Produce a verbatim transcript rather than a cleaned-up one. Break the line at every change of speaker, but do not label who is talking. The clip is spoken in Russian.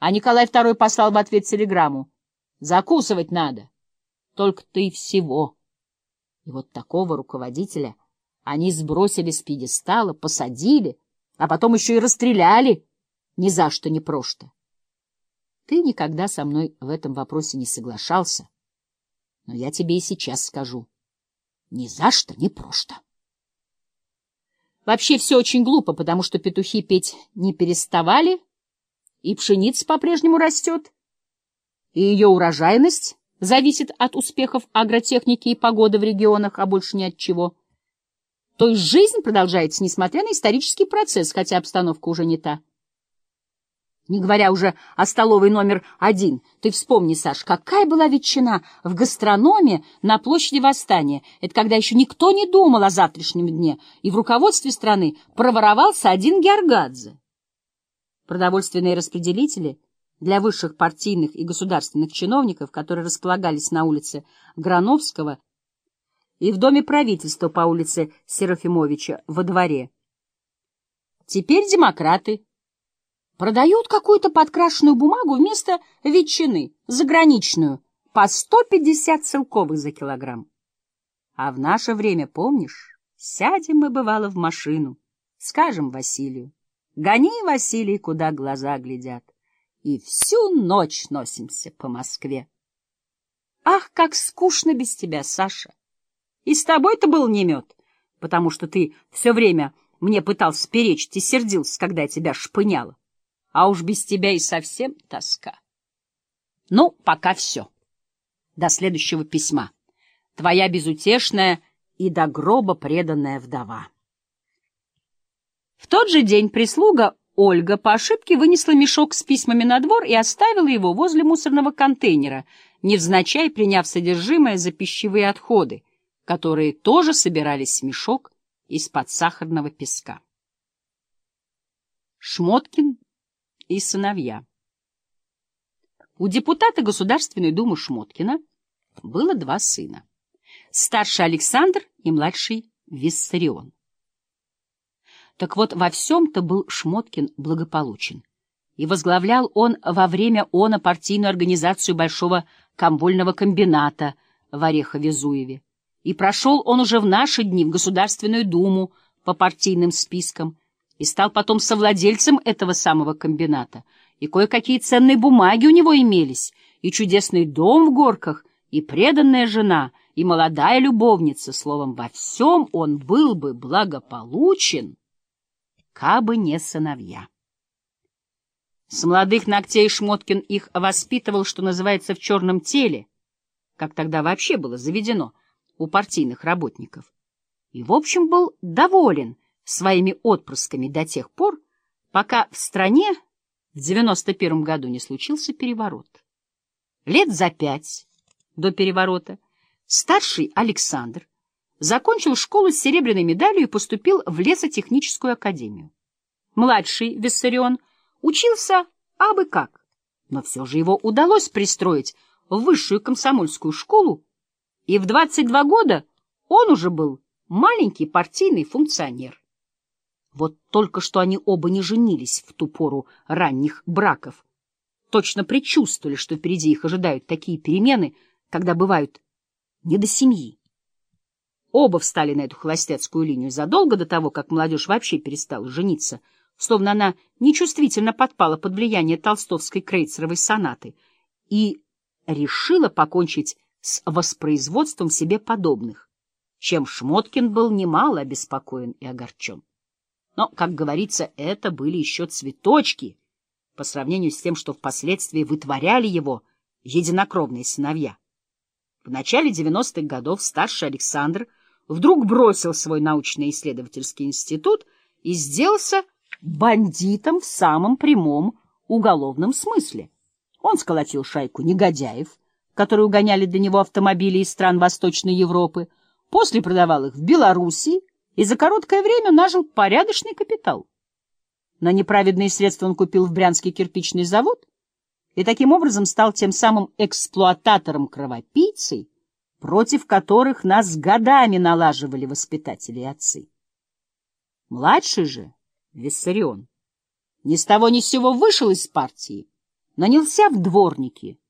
А Николай второй послал в ответ телеграмму: «Закусывать надо. Только-то и всего». И вот такого руководителя они сбросили с пьедестала, посадили, а потом еще и расстреляли ни за что, ни прошто. Ты никогда со мной в этом вопросе не соглашался, но я тебе и сейчас скажу: ни за что, ни прошто. Вообще все очень глупо, потому что петухи петь не переставали, и пшеница по-прежнему растет, и ее урожайность зависит от успехов агротехники и погоды в регионах, а больше ни от чего. То есть жизнь продолжается, несмотря на исторический процесс, хотя обстановка уже не та. Не говоря уже о столовой номер один. Ты вспомни, Саш, какая была ветчина в гастрономе на площади Восстания. Это когда еще никто не думал о завтрашнем дне, и в руководстве страны проворовался один Георгадзе. Продовольственные распределители для высших партийных и государственных чиновников, которые располагались на улице Грановского и в доме правительства по улице Серафимовича во дворе. Теперь демократы продают какую-то подкрашенную бумагу вместо ветчины, заграничную, по сто пятьдесят целковых за килограмм. А в наше время, помнишь, сядем мы, бывало, в машину, скажем Василию: «Гони, Василий, куда глаза глядят», и всю ночь носимся по Москве. Ах, как скучно без тебя, Саша! И с тобой-то был не мед, потому что ты все время мне пытался перечить и сердился, когда я тебя шпыняла. А уж без тебя и совсем тоска. Ну, пока все. До следующего письма. Твоя безутешная и до гроба преданная вдова. В тот же день прислуга Ольга по ошибке вынесла мешок с письмами на двор и оставила его возле мусорного контейнера, невзначай приняв содержимое за пищевые отходы, которые тоже собирались в мешок из-под сахарного песка. Шмоткин и сыновья. У депутата Государственной Думы Шмоткина было два сына. Старший Александр и младший Виссарион. Так вот, во всем-то был Шмоткин благополучен. И возглавлял он во время она партийную организацию Большого комвольного комбината в Орехове-Зуеве. И прошел он уже в наши дни в Государственную Думу по партийным спискам, и стал потом совладельцем этого самого комбината, и кое-какие ценные бумаги у него имелись, и чудесный дом в Горках, и преданная жена, и молодая любовница. Словом, во всем он был бы благополучен, кабы не сыновья. С молодых ногтей Шмоткин их воспитывал, что называется, в черном теле, как тогда вообще было заведено у партийных работников, и, в общем, был доволен своими отпрысками до тех пор, пока в стране в девяносто первом году не случился переворот. Лет за пять до переворота старший Александр закончил школу с серебряной медалью и поступил в лесотехническую академию. Младший Виссарион учился абы как, но все же его удалось пристроить в высшую комсомольскую школу, и в двадцать два года он уже был маленький партийный функционер. Вот только что они оба не женились в ту пору ранних браков. Точно предчувствовали, что впереди их ожидают такие перемены, когда бывают не до семьи. Оба встали на эту холостяцкую линию задолго до того, как молодежь вообще перестала жениться, словно она нечувствительно подпала под влияние толстовской крейцеровой сонаты и решила покончить с воспроизводством себе подобных, чем Шмоткин был немало обеспокоен и огорчен. Но, как говорится, это были еще цветочки по сравнению с тем, что впоследствии вытворяли его единокровные сыновья. В начале девяностых годов старший Александр вдруг бросил свой научно-исследовательский институт и сделался бандитом в самом прямом уголовном смысле. Он сколотил шайку негодяев, которые угоняли для него автомобили из стран Восточной Европы, после продавал их в Белоруссии, и за короткое время нажил порядочный капитал. На неправедные средства он купил в Брянский кирпичный завод и таким образом стал тем самым эксплуататором-кровопийцей, против которых нас годами налаживали воспитатели и отцы. Младший же, Виссарион, ни с того ни с сего вышел из партии нанялся в дворники